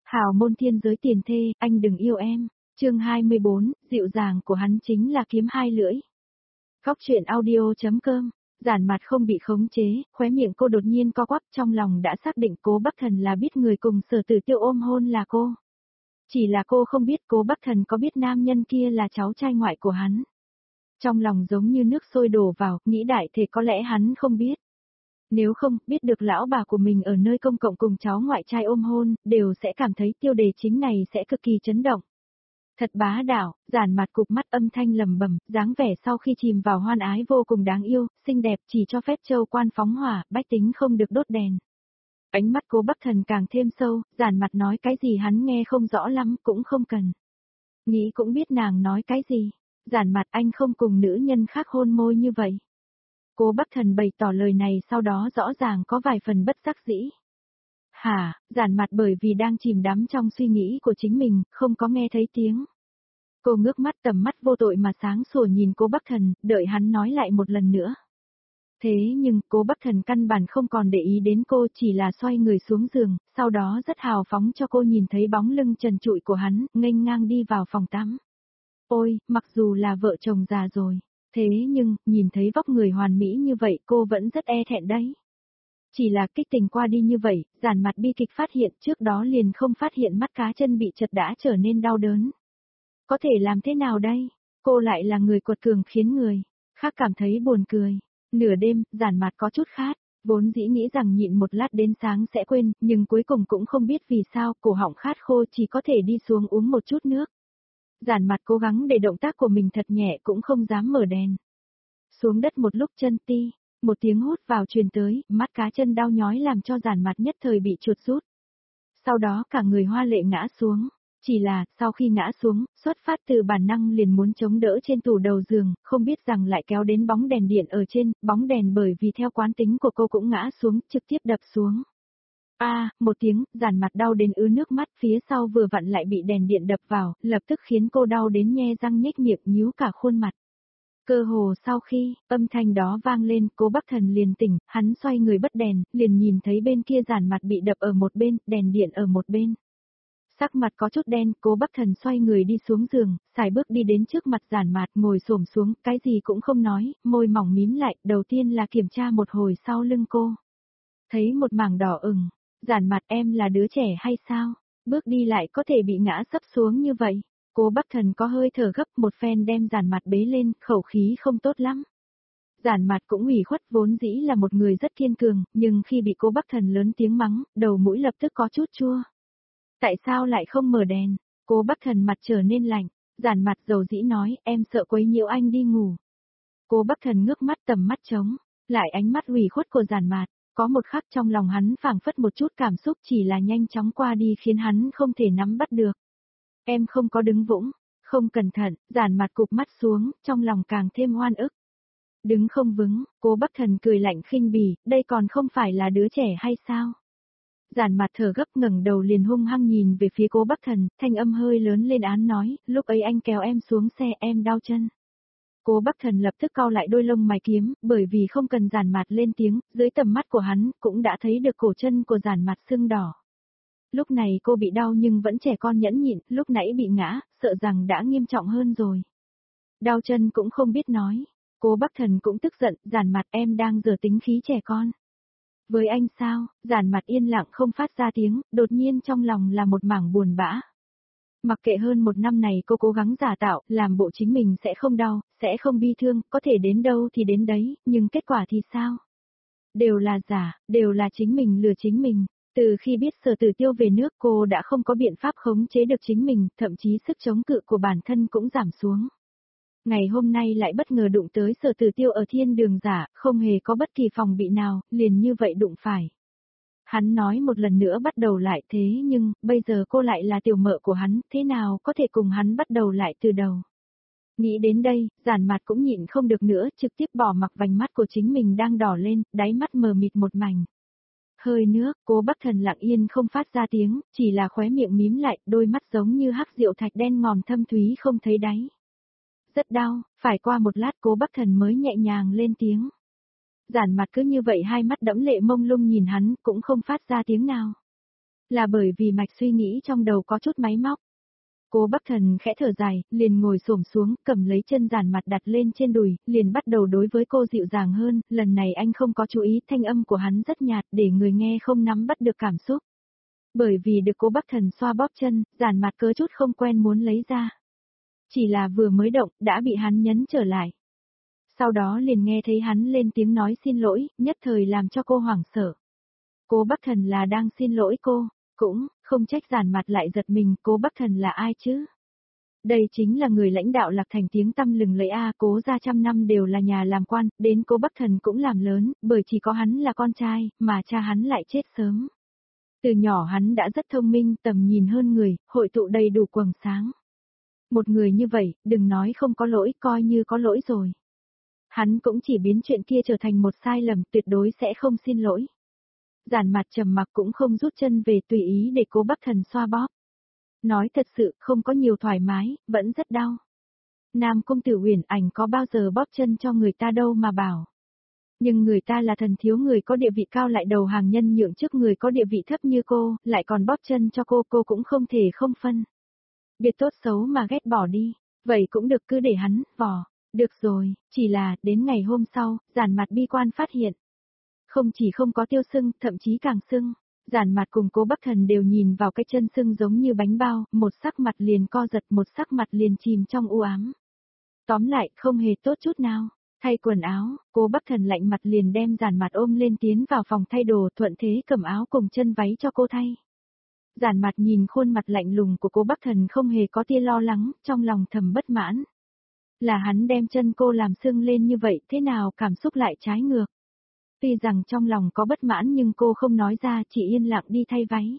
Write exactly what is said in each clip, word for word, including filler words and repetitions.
Hào môn thiên giới tiền thê, anh đừng yêu em. Chương hai mươi bốn, dịu dàng của hắn chính là kiếm hai lưỡi. Góc truyện audio.com. Giản mặt không bị khống chế, khóe miệng cô đột nhiên co quắp, trong lòng đã xác định Cố Bắc Thần là biết người cùng Sở Tử Tiêu ôm hôn là cô. Chỉ là cô không biết Cố Bắc Thần có biết nam nhân kia là cháu trai ngoại của hắn. Trong lòng giống như nước sôi đổ vào, nghĩ đại thể có lẽ hắn không biết. Nếu không, biết được lão bà của mình ở nơi công cộng cùng cháu ngoại trai ôm hôn, đều sẽ cảm thấy tiêu đề chính này sẽ cực kỳ chấn động. Thật bá đạo, Giản mặt cụp mắt âm thanh lầm bầm, dáng vẻ sau khi chìm vào hoan ái vô cùng đáng yêu, xinh đẹp chỉ cho phép châu quan phóng hỏa, bách tính không được đốt đèn. Ánh mắt Cố Bắc Thần càng thêm sâu, Giản mặt nói cái gì hắn nghe không rõ lắm, cũng không cần. Nghĩ cũng biết nàng nói cái gì. Giản mặt anh không cùng nữ nhân khác hôn môi như vậy. Cố Bắc Thần bày tỏ lời này sau đó rõ ràng có vài phần bất đắc dĩ. Hả, Giản mặt bởi vì đang chìm đắm trong suy nghĩ của chính mình, không có nghe thấy tiếng. Cô ngước mắt tầm mắt vô tội mà sáng sủa nhìn Cố Bắc Thần, đợi hắn nói lại một lần nữa. Thế nhưng, Cố Bắc Thần căn bản không còn để ý đến cô, chỉ là xoay người xuống giường, sau đó rất hào phóng cho cô nhìn thấy bóng lưng trần trụi của hắn, nghênh ngang đi vào phòng tắm. Ôi, mặc dù là vợ chồng già rồi, thế nhưng, nhìn thấy vóc người hoàn mỹ như vậy cô vẫn rất e thẹn đấy. Chỉ là kích tình qua đi như vậy, Giản mặt bi kịch phát hiện trước đó liền không phát hiện mắt cá chân bị chật đã trở nên đau đớn. Có thể làm thế nào đây? Cô lại là người quật cường khiến người khác cảm thấy buồn cười. Nửa đêm, Giản mặt có chút khát, vốn dĩ nghĩ rằng nhịn một lát đến sáng sẽ quên, nhưng cuối cùng cũng không biết vì sao cổ họng khát khô chỉ có thể đi xuống uống một chút nước. Giản mặt cố gắng để động tác của mình thật nhẹ cũng không dám mở đèn. Xuống đất một lúc chân ti, một tiếng hút vào truyền tới, mắt cá chân đau nhói làm cho Giản mặt nhất thời bị chuột rút. Sau đó cả người hoa lệ ngã xuống, chỉ là, sau khi ngã xuống, xuất phát từ bản năng liền muốn chống đỡ trên tủ đầu giường, không biết rằng lại kéo đến bóng đèn điện ở trên, bóng đèn bởi vì theo quán tính của cô cũng ngã xuống, trực tiếp đập xuống. A, à, một tiếng, Giản mặt đau đến ứa nước mắt, phía sau vừa vặn lại bị đèn điện đập vào, lập tức khiến cô đau đến nhe răng nhếch miệng nhíu cả khuôn mặt. Cơ hồ sau khi, âm thanh đó vang lên, Cố Bắc Thần liền tỉnh, hắn xoay người bất đèn, liền nhìn thấy bên kia Giản mặt bị đập ở một bên, đèn điện ở một bên. Sắc mặt có chút đen, Cố Bắc Thần xoay người đi xuống giường, xài bước đi đến trước mặt Giản mặt, ngồi xổm xuống, cái gì cũng không nói, môi mỏng mím lại, đầu tiên là kiểm tra một hồi sau lưng cô. Thấy một mảng đỏ ửng. Giản mặt em là đứa trẻ hay sao? Bước đi lại có thể bị ngã sấp xuống như vậy. Cố Bắc Thần có hơi thở gấp một phen đem Giản mặt bế lên, khẩu khí không tốt lắm. Giản mặt cũng ủy khuất vốn dĩ là một người rất kiên cường, nhưng khi bị Cố Bắc Thần lớn tiếng mắng, đầu mũi lập tức có chút chua. Tại sao lại không mở đèn? Cố Bắc Thần mặt trở nên lạnh, Giản mặt dầu dĩ nói, em sợ quấy nhiễu anh đi ngủ. Cố Bắc Thần ngước mắt tầm mắt trống, lại ánh mắt ủy khuất của Giản mặt. Có một khắc trong lòng hắn phảng phất một chút cảm xúc chỉ là nhanh chóng qua đi khiến hắn không thể nắm bắt được. Em không có đứng vững, không cẩn thận, Giản mặt cụp mắt xuống, trong lòng càng thêm oan ức. Đứng không vững, Cố Bắc Thần cười lạnh khinh bỉ, đây còn không phải là đứa trẻ hay sao? Giản mặt thở gấp ngẩng đầu liền hung hăng nhìn về phía Cố Bắc Thần, thanh âm hơi lớn lên án nói, lúc ấy anh kéo em xuống xe em đau chân. Cố Bắc Thần lập tức cau lại đôi lông mày kiếm, bởi vì không cần Giản mặt lên tiếng, dưới tầm mắt của hắn cũng đã thấy được cổ chân của Giản mặt sưng đỏ. Lúc này cô bị đau nhưng vẫn trẻ con nhẫn nhịn, lúc nãy bị ngã, sợ rằng đã nghiêm trọng hơn rồi. Đau chân cũng không biết nói. Cố Bắc Thần cũng tức giận, Giản mặt em đang giở tính khí trẻ con. Với anh sao? Giản mặt yên lặng không phát ra tiếng, đột nhiên trong lòng là một mảng buồn bã. Mặc kệ hơn một năm này cô cố gắng giả tạo, làm bộ chính mình sẽ không đau, sẽ không bi thương, có thể đến đâu thì đến đấy, nhưng kết quả thì sao? Đều là giả, đều là chính mình lừa chính mình. Từ khi biết Sở Tử Tiêu về nước cô đã không có biện pháp khống chế được chính mình, thậm chí sức chống cự của bản thân cũng giảm xuống. Ngày hôm nay lại bất ngờ đụng tới Sở Tử Tiêu ở thiên đường giả, không hề có bất kỳ phòng bị nào, liền như vậy đụng phải. Hắn nói một lần nữa bắt đầu lại thế nhưng, bây giờ cô lại là tiểu mợ của hắn, thế nào có thể cùng hắn bắt đầu lại từ đầu. Nghĩ đến đây, Giản mặt cũng nhịn không được nữa, trực tiếp bỏ mặc vành mắt của chính mình đang đỏ lên, đáy mắt mờ mịt một mảnh. Hơi nước, Cố Bắc Thần lặng yên không phát ra tiếng, chỉ là khóe miệng mím lại, đôi mắt giống như hắc rượu thạch đen ngòm thâm thúy không thấy đáy. Rất đau, phải qua một lát Cố Bắc Thần mới nhẹ nhàng lên tiếng. Giản mặt cứ như vậy hai mắt đẫm lệ mông lung nhìn hắn, cũng không phát ra tiếng nào. Là bởi vì mạch suy nghĩ trong đầu có chút máy móc. Cố Bắc Thần khẽ thở dài, liền ngồi xổm xuống, cầm lấy chân Giản Mặt đặt lên trên đùi, liền bắt đầu đối với cô dịu dàng hơn, lần này anh không có chú ý thanh âm của hắn rất nhạt để người nghe không nắm bắt được cảm xúc. Bởi vì được Cố Bắc Thần xoa bóp chân, Giản Mặt có chút không quen muốn lấy ra. Chỉ là vừa mới động, đã bị hắn nhấn trở lại. Sau đó liền nghe thấy hắn lên tiếng nói xin lỗi, nhất thời làm cho cô hoảng sợ. Cố Bắc Thần là đang xin lỗi cô, cũng, không trách Giản Mặt lại giật mình, Cố Bắc Thần là ai chứ? Đây chính là người lãnh đạo Lạc Thành tiếng tăm lừng lẫy a, Cố gia trăm năm đều là nhà làm quan, đến Cố Bắc Thần cũng làm lớn, bởi chỉ có hắn là con trai, mà cha hắn lại chết sớm. Từ nhỏ hắn đã rất thông minh, tầm nhìn hơn người, hội tụ đầy đủ quầng sáng. Một người như vậy, đừng nói không có lỗi, coi như có lỗi rồi. Hắn cũng chỉ biến chuyện kia trở thành một sai lầm, tuyệt đối sẽ không xin lỗi. Giản Mặt trầm mặc cũng không rút chân về, tùy ý để Cố Bắc Thần xoa bóp. Nói thật sự, không có nhiều thoải mái, vẫn rất đau. Nam công tử Uyển Ảnh có bao giờ bóp chân cho người ta đâu mà bảo. Nhưng người ta là thần thiếu, người có địa vị cao lại đầu hàng nhân nhượng trước người có địa vị thấp như cô, lại còn bóp chân cho cô, cô cũng không thể không phân. Biệt tốt xấu mà ghét bỏ đi, vậy cũng được, cứ để hắn, vò. Được rồi, chỉ là, đến ngày hôm sau, Giản Mặt bi quan phát hiện. Không chỉ không có tiêu sưng, thậm chí càng sưng. Giản Mặt cùng Cố Bắc Thần đều nhìn vào cái chân sưng giống như bánh bao, một sắc mặt liền co giật, một sắc mặt liền chìm trong u ám. Tóm lại, không hề tốt chút nào. Thay quần áo, Cố Bắc Thần lạnh mặt liền đem Giản Mặt ôm lên tiến vào phòng thay đồ, thuận thế cầm áo cùng chân váy cho cô thay. Giản Mặt nhìn khuôn mặt lạnh lùng của Cố Bắc Thần không hề có tia lo lắng, trong lòng thầm bất mãn. Là hắn đem chân cô làm sưng lên như vậy, thế nào cảm xúc lại trái ngược. Tuy rằng trong lòng có bất mãn nhưng cô không nói ra, chỉ yên lặng đi thay váy.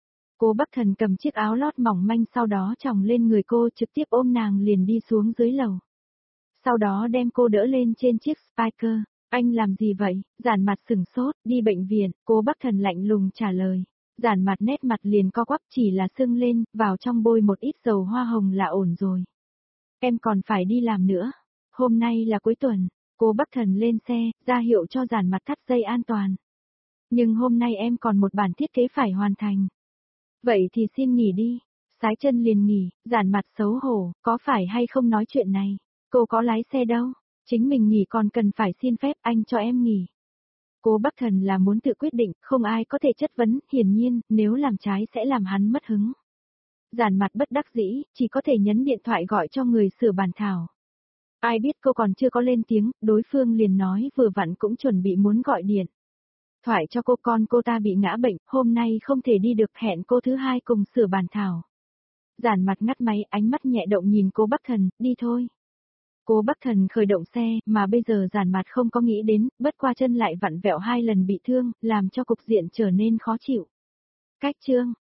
Cố Bắc Thần cầm chiếc áo lót mỏng manh sau đó chồng lên người cô, trực tiếp ôm nàng liền đi xuống dưới lầu. Sau đó đem cô đỡ lên trên chiếc spiker. Anh làm gì vậy? Giản Mặt sừng sốt, đi bệnh viện, Cố Bắc Thần lạnh lùng trả lời. Giản Mặt nét mặt liền co quắp, chỉ là sưng lên, vào trong bôi một ít dầu hoa hồng là ổn rồi. Em còn phải đi làm nữa. Hôm nay là cuối tuần. Cố Bắc Thần lên xe, ra hiệu cho Giản Mặt thắt dây an toàn. Nhưng hôm nay em còn một bản thiết kế phải hoàn thành. Vậy thì xin nghỉ đi. Sái chân liền nghỉ, Giản Mặt xấu hổ, có phải hay không nói chuyện này. Cô có lái xe đâu, chính mình nghỉ còn cần phải xin phép anh cho em nghỉ. Cố Bắc Thần là muốn tự quyết định, không ai có thể chất vấn, hiển nhiên, nếu làm trái sẽ làm hắn mất hứng. Giản Mặt bất đắc dĩ, chỉ có thể nhấn điện thoại gọi cho người sửa bản thảo. Ai biết cô còn chưa có lên tiếng, đối phương liền nói vừa vặn cũng chuẩn bị muốn gọi điện. Thoại cho cô, con cô ta bị ngã bệnh, hôm nay không thể đi được, hẹn cô thứ hai cùng sửa bản thảo. Giản Mặt ngắt máy, ánh mắt nhẹ động nhìn Cố Bắc Thần, đi thôi. Cố Bắc Thần khởi động xe, mà bây giờ Giản Mặt không có nghĩ đến, bất qua chân lại vặn vẹo hai lần bị thương, làm cho cục diện trở nên khó chịu. Cách chương